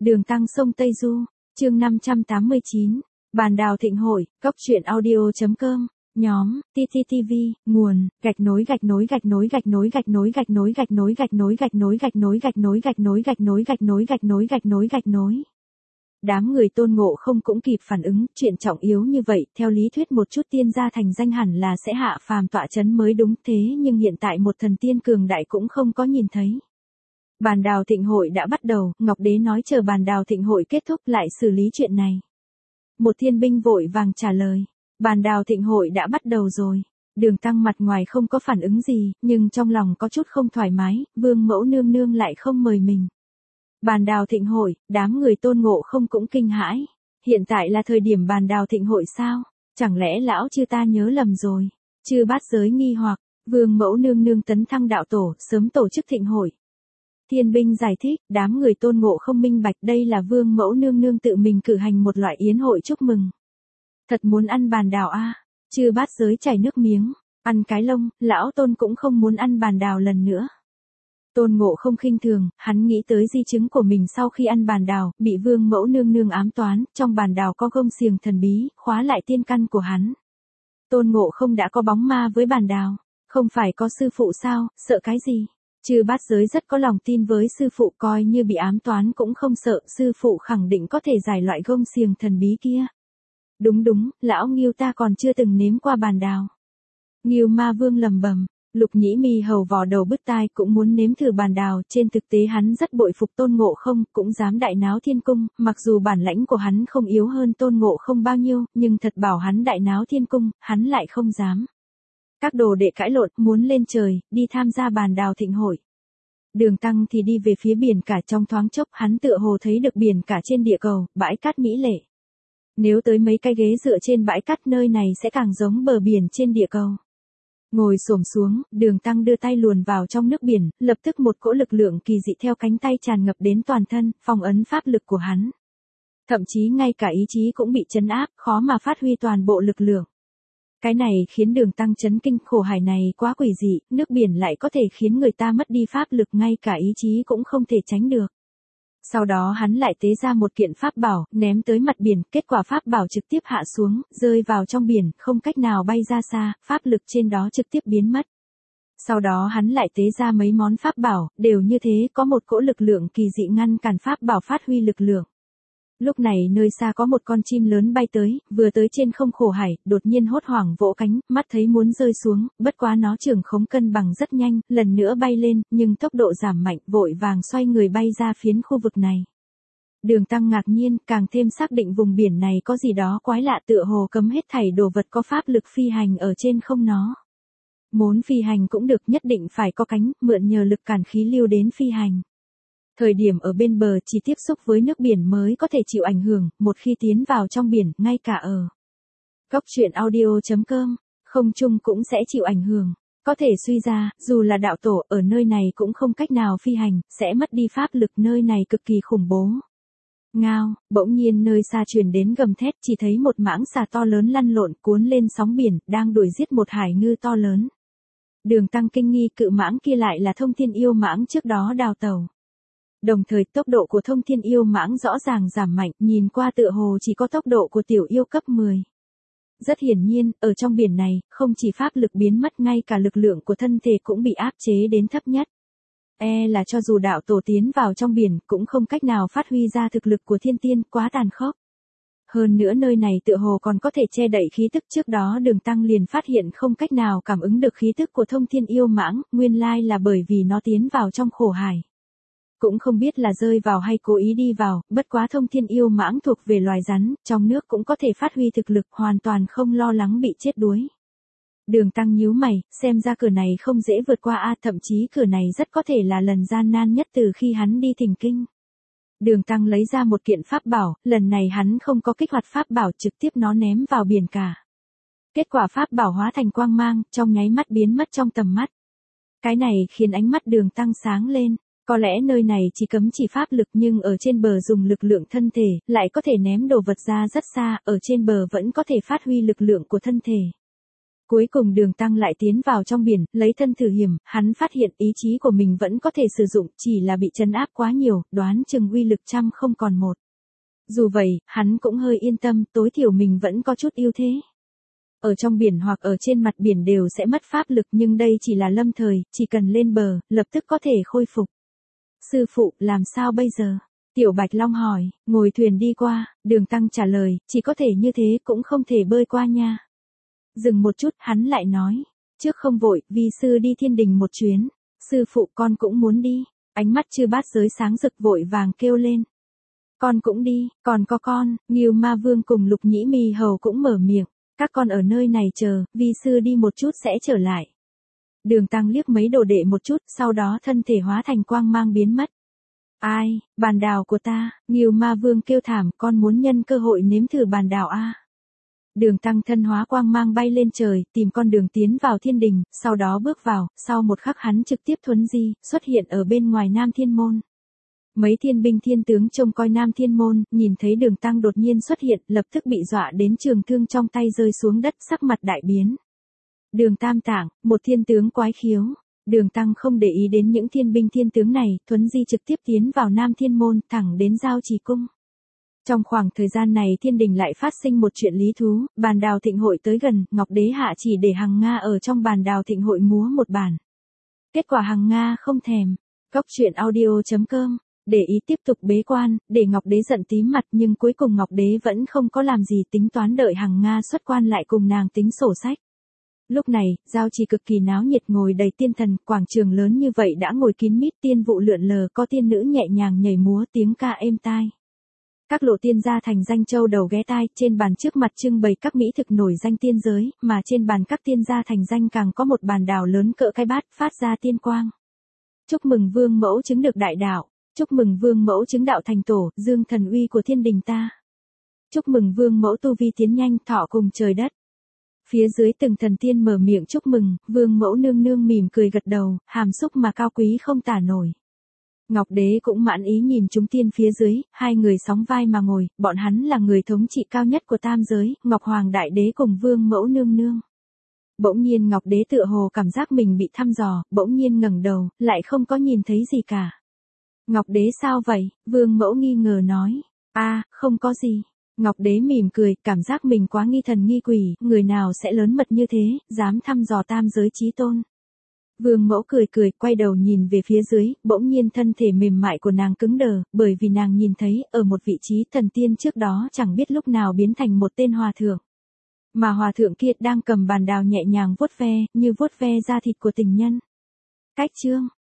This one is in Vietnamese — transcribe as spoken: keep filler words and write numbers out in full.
Đường Tăng sông Tây Du, chương năm trăm tám mươi chín, Bàn đào thịnh hội, góc truyện audio.com, nhóm, tê tê tê vê, nguồn, gạch nối gạch nối gạch nối gạch nối gạch nối gạch nối gạch nối gạch nối gạch nối gạch nối gạch nối gạch nối gạch nối gạch nối gạch nối gạch nối gạch nối. Đám người Tôn Ngộ Không cũng kịp phản ứng, chuyện trọng yếu như vậy, theo lý thuyết một chút tiên gia thành danh hẳn là sẽ hạ phàm tọa chấn mới đúng, thế nhưng hiện tại một thần tiên cường đại cũng không có nhìn thấy. Bàn đào thịnh hội đã bắt đầu, Ngọc Đế nói chờ bàn đào thịnh hội kết thúc lại xử lý chuyện này. Một thiên binh vội vàng trả lời, bàn đào thịnh hội đã bắt đầu rồi. Đường Tăng mặt ngoài không có phản ứng gì, nhưng trong lòng có chút không thoải mái, Vương Mẫu nương nương lại không mời mình. Bàn đào thịnh hội, đám người Tôn Ngộ Không cũng kinh hãi. Hiện tại là thời điểm bàn đào thịnh hội sao? Chẳng lẽ lão chư ta nhớ lầm rồi? Chư bát giới nghi hoặc, Vương Mẫu nương nương tấn thăng đạo tổ, sớm tổ chức thịnh hội. Thiên binh giải thích, đám người Tôn Ngộ Không minh bạch đây là Vương Mẫu nương nương tự mình cử hành một loại yến hội chúc mừng. Thật muốn ăn bàn đào a, à? Chư bát giới chảy nước miếng, ăn cái lông, lão Tôn cũng không muốn ăn bàn đào lần nữa. Tôn Ngộ Không khinh thường, hắn nghĩ tới di chứng của mình sau khi ăn bàn đào, bị Vương Mẫu nương nương ám toán, trong bàn đào có gông xiềng thần bí, khóa lại tiên căn của hắn. Tôn Ngộ Không đã có bóng ma với bàn đào, không phải có sư phụ sao, sợ cái gì? Chư bát giới rất có lòng tin với sư phụ, coi như bị ám toán cũng không sợ, sư phụ khẳng định có thể giải loại gông xiềng thần bí kia. Đúng đúng, lão Ngưu ta còn chưa từng nếm qua bàn đào. Ngưu Ma Vương lầm bầm, Lục Nhĩ Mi hầu vò đầu bứt tai cũng muốn nếm thử bàn đào, trên thực tế hắn rất bội phục Tôn Ngộ Không, cũng dám đại náo thiên cung, mặc dù bản lãnh của hắn không yếu hơn Tôn Ngộ Không bao nhiêu, nhưng thật bảo hắn đại náo thiên cung, hắn lại không dám. Các đồ đệ cãi lộn, muốn lên trời, đi tham gia bàn đào thịnh hội. Đường Tăng thì đi về phía biển cả, trong thoáng chốc hắn tựa hồ thấy được biển cả trên địa cầu, bãi cát mỹ lệ. Nếu tới mấy cái ghế dựa trên bãi cát nơi này sẽ càng giống bờ biển trên địa cầu. Ngồi xổm xuống, Đường Tăng đưa tay luồn vào trong nước biển, lập tức một cỗ lực lượng kỳ dị theo cánh tay tràn ngập đến toàn thân, phong ấn pháp lực của hắn. Thậm chí ngay cả ý chí cũng bị trấn áp, khó mà phát huy toàn bộ lực lượng. Cái này khiến Đường Tăng chấn kinh, khổ hải này quá quỷ dị, nước biển lại có thể khiến người ta mất đi pháp lực, ngay cả ý chí cũng không thể tránh được. Sau đó hắn lại tế ra một kiện pháp bảo, ném tới mặt biển, kết quả pháp bảo trực tiếp hạ xuống, rơi vào trong biển, không cách nào bay ra xa, pháp lực trên đó trực tiếp biến mất. Sau đó hắn lại tế ra mấy món pháp bảo, đều như thế, có một cỗ lực lượng kỳ dị ngăn cản pháp bảo phát huy lực lượng. Lúc này nơi xa có một con chim lớn bay tới, vừa tới trên không khổ hải, đột nhiên hốt hoảng vỗ cánh, mắt thấy muốn rơi xuống, bất quá nó trưởng khống cân bằng rất nhanh, lần nữa bay lên, nhưng tốc độ giảm mạnh, vội vàng xoay người bay ra phiến khu vực này. Đường Tăng ngạc nhiên, càng thêm xác định vùng biển này có gì đó quái lạ, tựa hồ cấm hết thảy đồ vật có pháp lực phi hành ở trên không nó. Muốn phi hành cũng được, nhất định phải có cánh, mượn nhờ lực cản khí lưu đến phi hành. Thời điểm ở bên bờ chỉ tiếp xúc với nước biển mới có thể chịu ảnh hưởng, một khi tiến vào trong biển, ngay cả ở góc truyện audio.com, không trung cũng sẽ chịu ảnh hưởng. Có thể suy ra, dù là đạo tổ, ở nơi này cũng không cách nào phi hành, sẽ mất đi pháp lực, nơi này cực kỳ khủng bố. Ngao, bỗng nhiên nơi xa truyền đến gầm thét, chỉ thấy một mãng xà to lớn lăn lộn cuốn lên sóng biển, đang đuổi giết một hải ngư to lớn. Đường Tăng kinh nghi, cự mãng kia lại là Thông Thiên Yêu Mãng trước đó đào tẩu. Đồng thời tốc độ của Thông Thiên Yêu Mãng rõ ràng giảm mạnh, nhìn qua tựa hồ chỉ có tốc độ của tiểu yêu cấp mười. Rất hiển nhiên, ở trong biển này, không chỉ pháp lực biến mất, ngay cả lực lượng của thân thể cũng bị áp chế đến thấp nhất. E là cho dù đạo tổ tiến vào trong biển, cũng không cách nào phát huy ra thực lực của thiên tiên, quá tàn khốc. Hơn nữa nơi này tựa hồ còn có thể che đậy khí tức, trước đó Đường Tăng liền phát hiện không cách nào cảm ứng được khí tức của Thông Thiên Yêu Mãng, nguyên lai là bởi vì nó tiến vào trong khổ hải. Cũng không biết là rơi vào hay cố ý đi vào, bất quá Thông Thiên Yêu Mãng thuộc về loài rắn, trong nước cũng có thể phát huy thực lực, hoàn toàn không lo lắng bị chết đuối. Đường Tăng nhíu mày, xem ra cửa này không dễ vượt qua a, thậm chí cửa này rất có thể là lần gian nan nhất từ khi hắn đi thỉnh kinh. Đường Tăng lấy ra một kiện pháp bảo, lần này hắn không có kích hoạt pháp bảo, trực tiếp nó ném vào biển cả. Kết quả pháp bảo hóa thành quang mang, trong nháy mắt biến mất trong tầm mắt. Cái này khiến ánh mắt Đường Tăng sáng lên. Có lẽ nơi này chỉ cấm chỉ pháp lực, nhưng ở trên bờ dùng lực lượng thân thể, lại có thể ném đồ vật ra rất xa, ở trên bờ vẫn có thể phát huy lực lượng của thân thể. Cuối cùng Đường Tăng lại tiến vào trong biển, lấy thân thử hiểm, hắn phát hiện ý chí của mình vẫn có thể sử dụng, chỉ là bị trấn áp quá nhiều, đoán chừng uy lực trăm không còn một. Dù vậy, hắn cũng hơi yên tâm, tối thiểu mình vẫn có chút ưu thế. Ở trong biển hoặc ở trên mặt biển đều sẽ mất pháp lực nhưng đây chỉ là lâm thời, chỉ cần lên bờ, lập tức có thể khôi phục. Sư phụ, làm sao bây giờ? Tiểu Bạch Long hỏi, ngồi thuyền đi qua, Đường Tăng trả lời, chỉ có thể như thế cũng không thể bơi qua nha. Dừng một chút, hắn lại nói, trước không vội, vi sư đi thiên đình một chuyến. Sư phụ, con cũng muốn đi. Ánh mắt Chư Bát Giới sáng rực vội vàng kêu lên. Con cũng đi, còn có con. Ngưu Ma Vương cùng Lục Nhĩ Mi Hầu cũng mở miệng. Các con ở nơi này chờ, vi sư đi một chút sẽ trở lại. Đường Tăng liếc mấy đồ đệ một chút, sau đó thân thể hóa thành quang mang biến mất. Ai, bàn đào của ta, Ngưu Ma Vương kêu thảm, con muốn nhân cơ hội nếm thử bàn đào a. Đường Tăng thân hóa quang mang bay lên trời, tìm con đường tiến vào thiên đình, sau đó bước vào, sau một khắc hắn trực tiếp thuấn di, xuất hiện ở bên ngoài Nam Thiên Môn. Mấy thiên binh thiên tướng trông coi Nam Thiên Môn, nhìn thấy Đường Tăng đột nhiên xuất hiện, lập tức bị dọa đến trường thương trong tay rơi xuống đất, sắc mặt đại biến. Đường Tam Tạng, một thiên tướng quái khiếu. Đường Tăng không để ý đến những thiên binh thiên tướng này, thuấn di trực tiếp tiến vào Nam Thiên Môn, thẳng đến Giao Trì Cung. Trong khoảng thời gian này thiên đình lại phát sinh một chuyện lý thú, bàn đào thịnh hội tới gần, Ngọc Đế hạ chỉ để Hằng Nga ở trong bàn đào thịnh hội múa một bản. Kết quả Hằng Nga không thèm. Góc truyện audio chấm com, để ý tiếp tục bế quan, để Ngọc Đế giận tím mặt nhưng cuối cùng Ngọc Đế vẫn không có làm gì tính toán đợi Hằng Nga xuất quan lại cùng nàng tính sổ sách. Lúc này, Giao Trì cực kỳ náo nhiệt ngồi đầy tiên thần, quảng trường lớn như vậy đã ngồi kín mít tiên vụ lượn lờ có tiên nữ nhẹ nhàng nhảy múa tiếng ca êm tai. Các lộ tiên gia thành danh châu đầu ghé tai, trên bàn trước mặt trưng bày các mỹ thực nổi danh tiên giới, mà trên bàn các tiên gia thành danh càng có một bàn đào lớn cỡ cái bát phát ra tiên quang. Chúc mừng Vương Mẫu chứng được đại đạo, chúc mừng Vương Mẫu chứng đạo thành tổ, dương thần uy của thiên đình ta. Chúc mừng Vương Mẫu tu vi tiến nhanh, thọ cùng trời đất. Phía dưới từng thần tiên mở miệng chúc mừng, Vương Mẫu nương nương mỉm cười gật đầu, hàm xúc mà cao quý không tả nổi. Ngọc Đế cũng mãn ý nhìn chúng tiên phía dưới, hai người sóng vai mà ngồi, bọn hắn là người thống trị cao nhất của tam giới, Ngọc Hoàng Đại Đế cùng Vương Mẫu nương nương. Bỗng nhiên Ngọc Đế tựa hồ cảm giác mình bị thăm dò, bỗng nhiên ngẩng đầu, lại không có nhìn thấy gì cả. Ngọc Đế sao vậy? Vương Mẫu nghi ngờ nói. A, không có gì. Ngọc Đế mỉm cười, cảm giác mình quá nghi thần nghi quỷ, người nào sẽ lớn mật như thế, dám thăm dò tam giới chí tôn. Vương Mẫu cười cười, quay đầu nhìn về phía dưới, bỗng nhiên thân thể mềm mại của nàng cứng đờ, bởi vì nàng nhìn thấy, ở một vị trí thần tiên trước đó chẳng biết lúc nào biến thành một tên hòa thượng. Mà hòa thượng kia đang cầm bàn đào nhẹ nhàng vuốt ve, như vuốt ve da thịt của tình nhân. Cách chương